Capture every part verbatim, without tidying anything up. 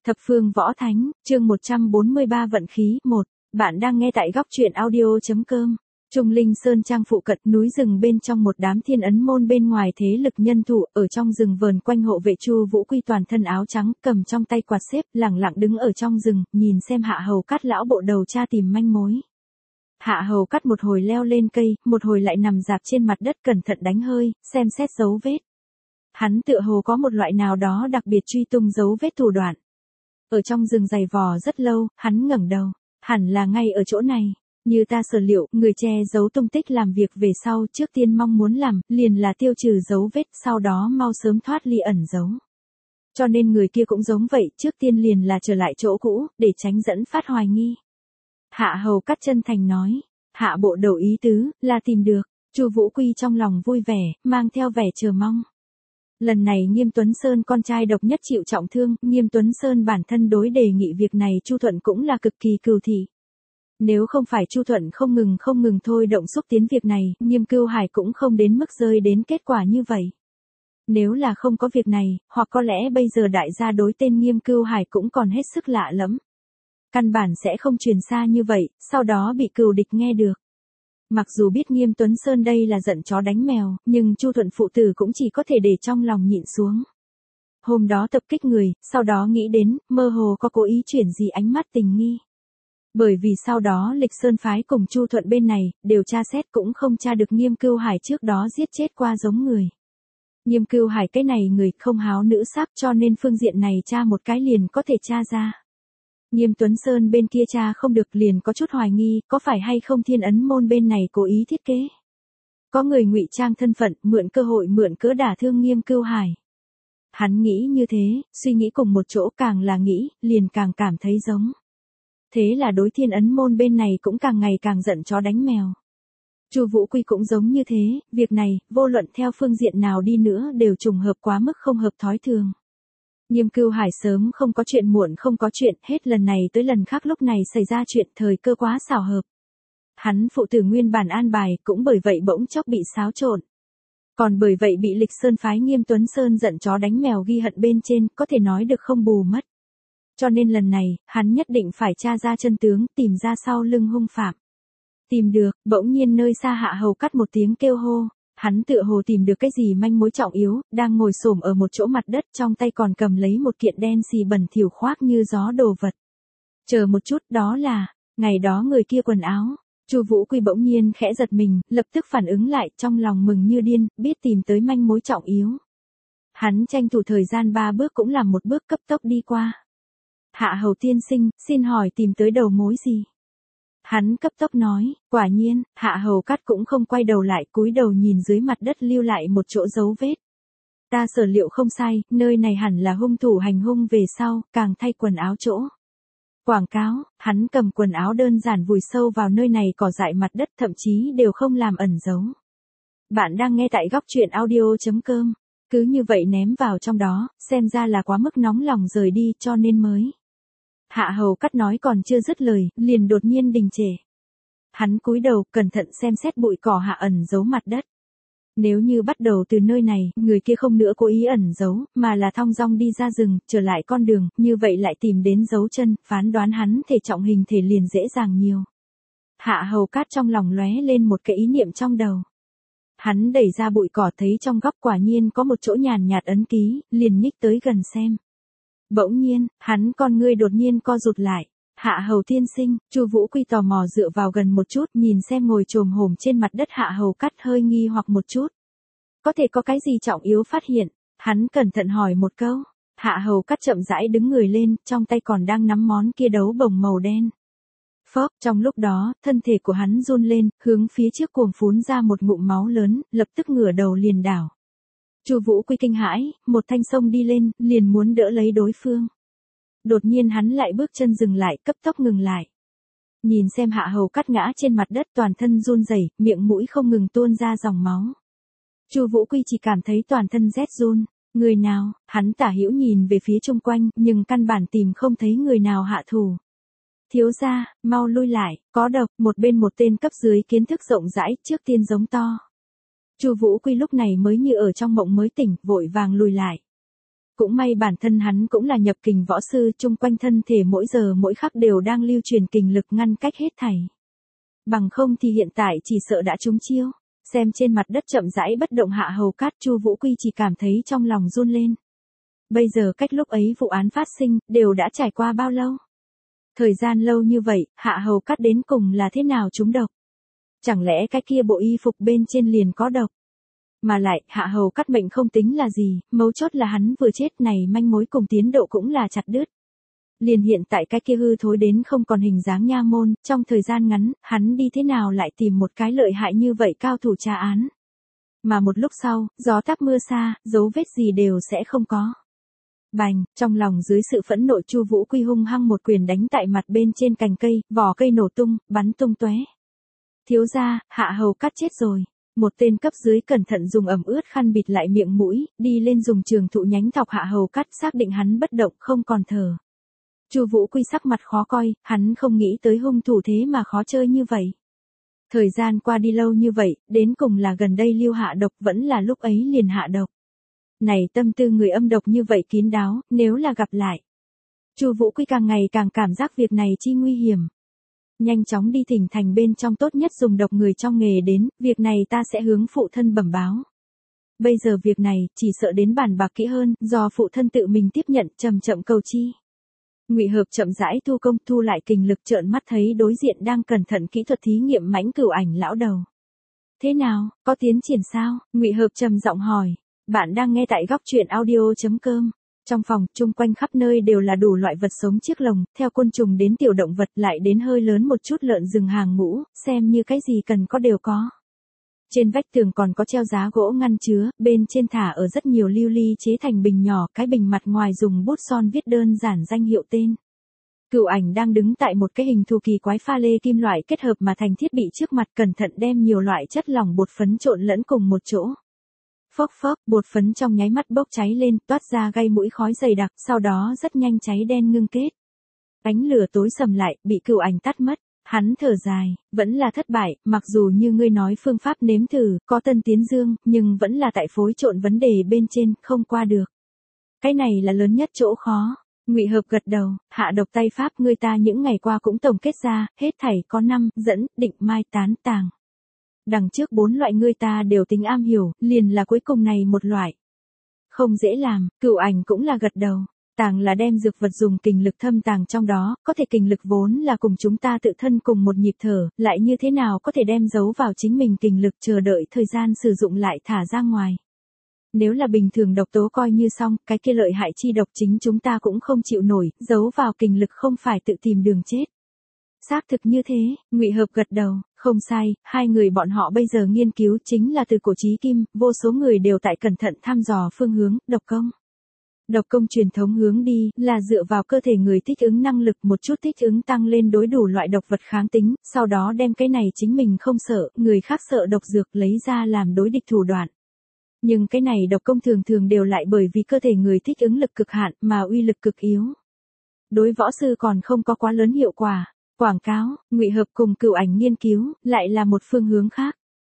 Thập phương võ thánh, chương một trăm bốn mươi ba vận khí, một. Bạn đang nghe tại góc truyện audio.com. Trung Linh Sơn Trang phụ cận núi rừng bên trong một đám thiên ấn môn bên ngoài thế lực nhân thủ, ở trong rừng vờn quanh hộ vệ Chu Vũ Quy toàn thân áo trắng, cầm trong tay quạt xếp, lẳng lặng đứng ở trong rừng, nhìn xem Hạ Hầu Cát lão bộ đầu tra tìm manh mối. Hạ Hầu Cát một hồi leo lên cây, một hồi lại nằm dạp trên mặt đất cẩn thận đánh hơi, xem xét dấu vết. Hắn tựa hồ có một loại nào đó đặc biệt truy tung dấu vết thủ đoạn. Ở trong rừng dày vò rất lâu, hắn ngẩng đầu, hẳn là ngay ở chỗ này. Như ta sở liệu, người che giấu tung tích làm việc về sau trước tiên mong muốn làm, liền là tiêu trừ dấu vết, sau đó mau sớm thoát ly ẩn giấu. Cho nên người kia cũng giống vậy, trước tiên liền là trở lại chỗ cũ, để tránh dẫn phát hoài nghi. Hạ Hầu Cát chân thành nói, Hạ bộ đầu ý tứ, là tìm được. Chu Vũ Quy trong lòng vui vẻ, mang theo vẻ chờ mong. Lần này Nghiêm Tuấn Sơn con trai độc nhất chịu trọng thương, Nghiêm Tuấn Sơn bản thân đối đề nghị việc này Chu Thuận cũng là cực kỳ cừu thị. Nếu không phải Chu Thuận không ngừng không ngừng thôi động xúc tiến việc này, Nghiêm Cưu Hải cũng không đến mức rơi đến kết quả như vậy. Nếu là không có việc này, hoặc có lẽ bây giờ đại gia đối tên Nghiêm Cưu Hải cũng còn hết sức lạ lẫm. Căn bản sẽ không truyền xa như vậy, sau đó bị cừu địch nghe được. Mặc dù biết Nghiêm Tuấn Sơn đây là giận chó đánh mèo, nhưng Chu Thuận phụ tử cũng chỉ có thể để trong lòng nhịn xuống. Hôm đó tập kích người, sau đó nghĩ đến, mơ hồ có cố ý chuyển gì ánh mắt tình nghi. Bởi vì sau đó Lịch Sơn phái cùng Chu Thuận bên này, đều tra xét cũng không tra được Nghiêm Cưu Hải trước đó giết chết qua giống người. Nghiêm Cưu Hải cái này người không háo nữ sắc cho nên phương diện này tra một cái liền có thể tra ra. Nghiêm Tuấn Sơn bên kia cha không được liền có chút hoài nghi, có phải hay không thiên ấn môn bên này cố ý thiết kế. Có người ngụy trang thân phận, mượn cơ hội mượn cớ đả thương Nghiêm Cưu Hải. Hắn nghĩ như thế, suy nghĩ cùng một chỗ càng là nghĩ, liền càng cảm thấy giống. Thế là đối thiên ấn môn bên này cũng càng ngày càng giận chó đánh mèo. Chu Vũ Quy cũng giống như thế, việc này, vô luận theo phương diện nào đi nữa đều trùng hợp quá mức không hợp thói thường. Nghiêm Cưu Hải sớm không có chuyện muộn không có chuyện, hết lần này tới lần khác lúc này xảy ra chuyện thời cơ quá xảo hợp. Hắn phụ tử nguyên bản an bài cũng bởi vậy bỗng chốc bị xáo trộn. Còn bởi vậy bị Lịch Sơn phái Nghiêm Tuấn Sơn giận chó đánh mèo ghi hận bên trên, có thể nói được không bù mất. Cho nên lần này, hắn nhất định phải tra ra chân tướng, tìm ra sau lưng hung phạm. Tìm được, bỗng nhiên nơi xa Hạ Hầu Cát một tiếng kêu hô. Hắn tựa hồ tìm được cái gì manh mối trọng yếu, đang ngồi xổm ở một chỗ mặt đất trong tay còn cầm lấy một kiện đen xì bẩn thỉu khoác như gió đồ vật. Chờ một chút, đó là, ngày đó người kia quần áo. Chu Vũ Quy bỗng nhiên khẽ giật mình, lập tức phản ứng lại, trong lòng mừng như điên, biết tìm tới manh mối trọng yếu. Hắn tranh thủ thời gian ba bước cũng làm một bước cấp tốc đi qua. Hạ Hầu tiên sinh, xin hỏi tìm tới đầu mối gì? Hắn cấp tốc nói, quả nhiên, Hạ Hầu Cát cũng không quay đầu lại, cúi đầu nhìn dưới mặt đất lưu lại một chỗ dấu vết. Ta sở liệu không sai, nơi này hẳn là hung thủ hành hung về sau, càng thay quần áo chỗ. Quảng cáo, hắn cầm quần áo đơn giản vùi sâu vào nơi này cỏ dại mặt đất thậm chí đều không làm ẩn giấu. Bạn đang nghe tại góc truyện audio.com, cứ như vậy ném vào trong đó, xem ra là quá mức nóng lòng rời đi cho nên mới. Hạ Hầu Cát nói còn chưa dứt lời, liền đột nhiên đình trệ. Hắn cúi đầu, cẩn thận xem xét bụi cỏ hạ ẩn giấu mặt đất. Nếu như bắt đầu từ nơi này, người kia không nữa cố ý ẩn giấu, mà là thong dong đi ra rừng, trở lại con đường, như vậy lại tìm đến dấu chân, phán đoán hắn thể trọng hình thể liền dễ dàng nhiều. Hạ Hầu Cát trong lòng lóe lên một cái ý niệm trong đầu. Hắn đẩy ra bụi cỏ thấy trong góc quả nhiên có một chỗ nhàn nhạt ấn ký, liền nhích tới gần xem. Bỗng nhiên, hắn con ngươi đột nhiên co rụt lại. Hạ Hầu tiên sinh, Chu Vũ Quy tò mò dựa vào gần một chút, nhìn xem ngồi chồm hổm trên mặt đất Hạ Hầu Cát hơi nghi hoặc một chút. Có thể có cái gì trọng yếu phát hiện? Hắn cẩn thận hỏi một câu. Hạ Hầu Cát chậm rãi đứng người lên, trong tay còn đang nắm món kia đấu bổng màu đen. Phốc, trong lúc đó, thân thể của hắn run lên, hướng phía trước cuồng phún ra một ngụm máu lớn, lập tức ngửa đầu liền đảo. Chu Vũ Quy kinh hãi, một thanh sông đi lên, liền muốn đỡ lấy đối phương. Đột nhiên hắn lại bước chân dừng lại, cấp tốc ngừng lại. Nhìn xem Hạ Hầu Cát ngã trên mặt đất toàn thân run rẩy, miệng mũi không ngừng tuôn ra dòng máu. Chu Vũ Quy chỉ cảm thấy toàn thân rét run. Người nào? Hắn tả hữu nhìn về phía chung quanh, nhưng căn bản tìm không thấy người nào hạ thủ. Thiếu gia, mau lui lại, có độc. Một bên một tên cấp dưới kiến thức rộng rãi, trước tiên giống to. Chu Vũ Quy lúc này mới như ở trong mộng mới tỉnh, vội vàng lùi lại. Cũng may bản thân hắn cũng là nhập kình võ sư, chung quanh thân thể mỗi giờ mỗi khắc đều đang lưu truyền kình lực ngăn cách hết thảy. Bằng không thì hiện tại chỉ sợ đã trúng chiêu. Xem trên mặt đất chậm rãi bất động Hạ Hầu Cát, Chu Vũ Quy chỉ cảm thấy trong lòng run lên. Bây giờ cách lúc ấy vụ án phát sinh, đều đã trải qua bao lâu? Thời gian lâu như vậy, Hạ Hầu Cát đến cùng là thế nào trúng độc? Chẳng lẽ cái kia bộ y phục bên trên liền có độc? Mà lại, Hạ Hầu Cát mệnh không tính là gì, mấu chốt là hắn vừa chết này manh mối cùng tiến độ cũng là chặt đứt. Liền hiện tại cái kia hư thối đến không còn hình dáng nha môn, trong thời gian ngắn, hắn đi thế nào lại tìm một cái lợi hại như vậy cao thủ tra án. Mà một lúc sau, gió táp mưa xa, dấu vết gì đều sẽ không có. Bành, trong lòng dưới sự phẫn nộ Chu Vũ Quy hung hăng một quyền đánh tại mặt bên trên cành cây, vỏ cây nổ tung, bắn tung tóe. Thiếu gia, Hạ Hầu Cát chết rồi. Một tên cấp dưới cẩn thận dùng ẩm ướt khăn bịt lại miệng mũi, đi lên dùng trường thụ nhánh thọc Hạ Hầu Cát, xác định hắn bất động không còn thở. Chu Vũ Quy sắc mặt khó coi, hắn không nghĩ tới hung thủ thế mà khó chơi như vậy. Thời gian qua đi lâu như vậy, đến cùng là gần đây lưu hạ độc vẫn là lúc ấy liền hạ độc. Này tâm tư người âm độc như vậy kín đáo, nếu là gặp lại. Chu Vũ Quy càng ngày càng cảm giác việc này chi nguy hiểm. Nhanh chóng đi thỉnh thành bên trong tốt nhất dùng độc người trong nghề đến, việc này ta sẽ hướng phụ thân bẩm báo. Bây giờ việc này, chỉ sợ đến bàn bạc kỹ hơn, do phụ thân tự mình tiếp nhận, chậm chậm cầu chi. Ngụy Hợp chậm rãi thu công, thu lại kình lực, trợn mắt thấy đối diện đang cẩn thận kỹ thuật thí nghiệm Mãnh Cửu Ảnh lão đầu. Thế nào, có tiến triển sao? Ngụy Hợp trầm giọng hỏi. Bạn đang nghe tại góc truyện audio chấm com. Trong phòng, chung quanh khắp nơi đều là đủ loại vật sống chiếc lồng, theo côn trùng đến tiểu động vật lại đến hơi lớn một chút lợn rừng hàng ngũ, xem như cái gì cần có đều có. Trên vách tường còn có treo giá gỗ ngăn chứa, bên trên thả ở rất nhiều lưu ly chế thành bình nhỏ, cái bình mặt ngoài dùng bút son viết đơn giản danh hiệu tên. Cửu Ảnh đang đứng tại một cái hình thù kỳ quái pha lê kim loại kết hợp mà thành thiết bị trước mặt, cẩn thận đem nhiều loại chất lỏng bột phấn trộn lẫn cùng một chỗ. Phốc phốc, bột phấn trong nháy mắt bốc cháy lên, toát ra gây mũi khói dày đặc, sau đó rất nhanh cháy đen ngưng kết. Ánh lửa tối sầm lại, bị Cửu Ảnh tắt mất. Hắn thở dài, vẫn là thất bại, mặc dù như ngươi nói phương pháp nếm thử, có tân tiến dương, nhưng vẫn là tại phối trộn vấn đề bên trên, không qua được. Cái này là lớn nhất chỗ khó. Ngụy Hợp gật đầu, hạ độc tay pháp ngươi ta những ngày qua cũng tổng kết ra, hết thảy có năm, dẫn, định, mai, tán, tàng. Đằng trước bốn loại ngươi ta đều tính am hiểu, liền là cuối cùng này một loại. Không dễ làm, Cửu Ảnh cũng là gật đầu. Tàng là đem dược vật dùng kình lực thâm tàng trong đó, có thể kình lực vốn là cùng chúng ta tự thân cùng một nhịp thở, lại như thế nào có thể đem giấu vào chính mình kình lực chờ đợi thời gian sử dụng lại thả ra ngoài. Nếu là bình thường độc tố coi như xong, cái kia lợi hại chi độc chính chúng ta cũng không chịu nổi, giấu vào kình lực không phải tự tìm đường chết. Xác thực như thế, Ngụy Hợp gật đầu, không sai, hai người bọn họ bây giờ nghiên cứu chính là từ cổ chí kim, vô số người đều tại cẩn thận thăm dò phương hướng, độc công. Độc công truyền thống hướng đi, là dựa vào cơ thể người thích ứng năng lực một chút thích ứng tăng lên đối đủ loại độc vật kháng tính, sau đó đem cái này chính mình không sợ, người khác sợ độc dược lấy ra làm đối địch thủ đoạn. Nhưng cái này độc công thường thường đều lại bởi vì cơ thể người thích ứng lực cực hạn mà uy lực cực yếu. Đối võ sư còn không có quá lớn hiệu quả. Quảng cáo, Ngụy Hợp cùng Cửu Ảnh nghiên cứu, lại là một phương hướng khác.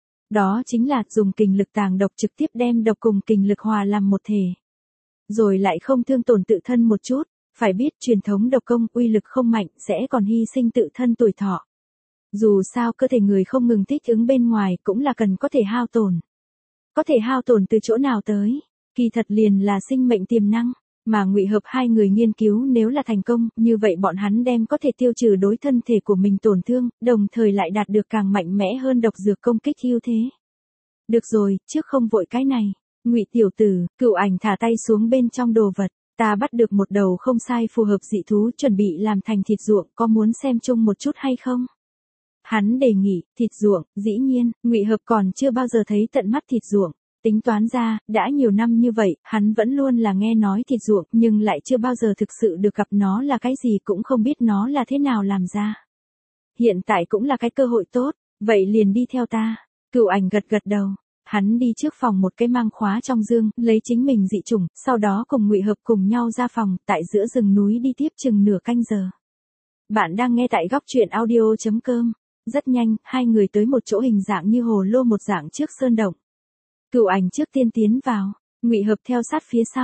Đó chính là dùng kình lực tàng độc trực tiếp đem độc cùng kình lực hòa làm một thể. Rồi lại không thương tổn tự thân một chút, phải biết truyền thống độc công uy lực không mạnh sẽ còn hy sinh tự thân tuổi thọ. Dù sao cơ thể người không ngừng thích ứng bên ngoài cũng là cần có thể hao tổn. Có thể hao tổn từ chỗ nào tới, kỳ thật liền là sinh mệnh tiềm năng, mà Ngụy Hợp hai người nghiên cứu nếu là thành công, như vậy bọn hắn đem có thể tiêu trừ đối thân thể của mình tổn thương, đồng thời lại đạt được càng mạnh mẽ hơn độc dược công kích ưu thế. Được rồi, trước không vội cái này. Ngụy tiểu tử, Cửu Ảnh thả tay xuống bên trong đồ vật, ta bắt được một đầu không sai phù hợp dị thú chuẩn bị làm thành thịt ruộng, có muốn xem chung một chút hay không? Hắn đề nghị, thịt ruộng, dĩ nhiên, Ngụy Hợp còn chưa bao giờ thấy tận mắt thịt ruộng, tính toán ra, đã nhiều năm như vậy, hắn vẫn luôn là nghe nói thịt ruộng, nhưng lại chưa bao giờ thực sự được gặp nó là cái gì cũng không biết nó là thế nào làm ra. Hiện tại cũng là cái cơ hội tốt, vậy liền đi theo ta. Cửu Ảnh gật gật đầu. Hắn đi trước phòng một cái mang khóa trong dương, lấy chính mình dị chủng, sau đó cùng Ngụy Hợp cùng nhau ra phòng, tại giữa rừng núi đi tiếp chừng nửa canh giờ. Bạn đang nghe tại góc truyện audio chấm com. Rất nhanh, hai người tới một chỗ hình dạng như hồ lô một dạng trước sơn động. Cửu Ảnh trước tiên tiến vào, Ngụy Hợp theo sát phía sau.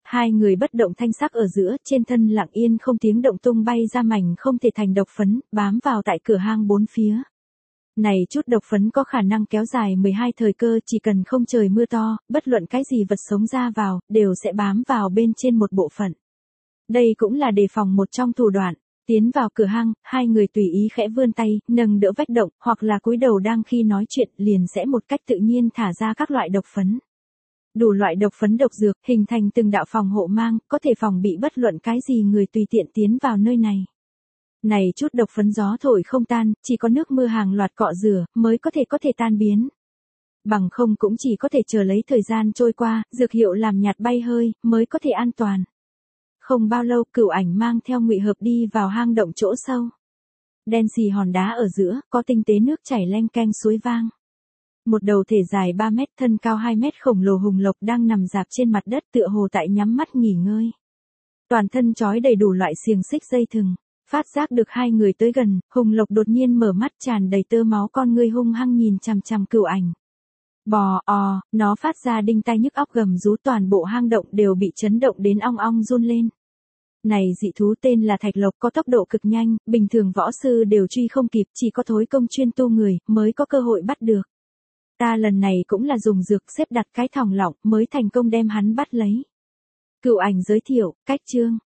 Hai người bất động thanh sắc ở giữa, trên thân lặng yên không tiếng động tung bay ra mảnh không thể thành độc phấn, bám vào tại cửa hang bốn phía. Này chút độc phấn có khả năng kéo dài mười hai thời cơ, chỉ cần không trời mưa to, bất luận cái gì vật sống ra vào, đều sẽ bám vào bên trên một bộ phận. Đây cũng là đề phòng một trong thủ đoạn. Tiến vào cửa hang, hai người tùy ý khẽ vươn tay, nâng đỡ vách động, hoặc là cúi đầu đang khi nói chuyện, liền sẽ một cách tự nhiên thả ra các loại độc phấn. Đủ loại độc phấn độc dược, hình thành từng đạo phòng hộ mang, có thể phòng bị bất luận cái gì người tùy tiện tiến vào nơi này. Này chút độc phấn gió thổi không tan, chỉ có nước mưa hàng loạt cọ rửa, mới có thể có thể tan biến. Bằng không cũng chỉ có thể chờ lấy thời gian trôi qua, dược hiệu làm nhạt bay hơi, mới có thể an toàn. Không bao lâu, Cửu Ảnh mang theo Ngụy Hợp đi vào hang động chỗ sâu. Đen xì hòn đá ở giữa, có tinh tế nước chảy leng keng suối vang. Một đầu thể dài ba mét, thân cao hai mét khổng lồ hùng lộc đang nằm rạp trên mặt đất tựa hồ tại nhắm mắt nghỉ ngơi. Toàn thân trói đầy đủ loại xiềng xích dây thừng. Phát giác được hai người tới gần, hùng lộc đột nhiên mở mắt tràn đầy tơ máu, con ngươi hung hăng nhìn chằm chằm Cửu Ảnh. Bò ò, nó phát ra đinh tai nhức óc gầm rú, toàn bộ hang động đều bị chấn động đến ong ong run lên. Này dị thú tên là thạch lộc, có tốc độ cực nhanh, bình thường võ sư đều truy không kịp, chỉ có thối công chuyên tu người mới có cơ hội bắt được. Ta lần này cũng là dùng dược xếp đặt cái thòng lọng mới thành công đem hắn bắt lấy. Cửu Ảnh giới thiệu, cách chương.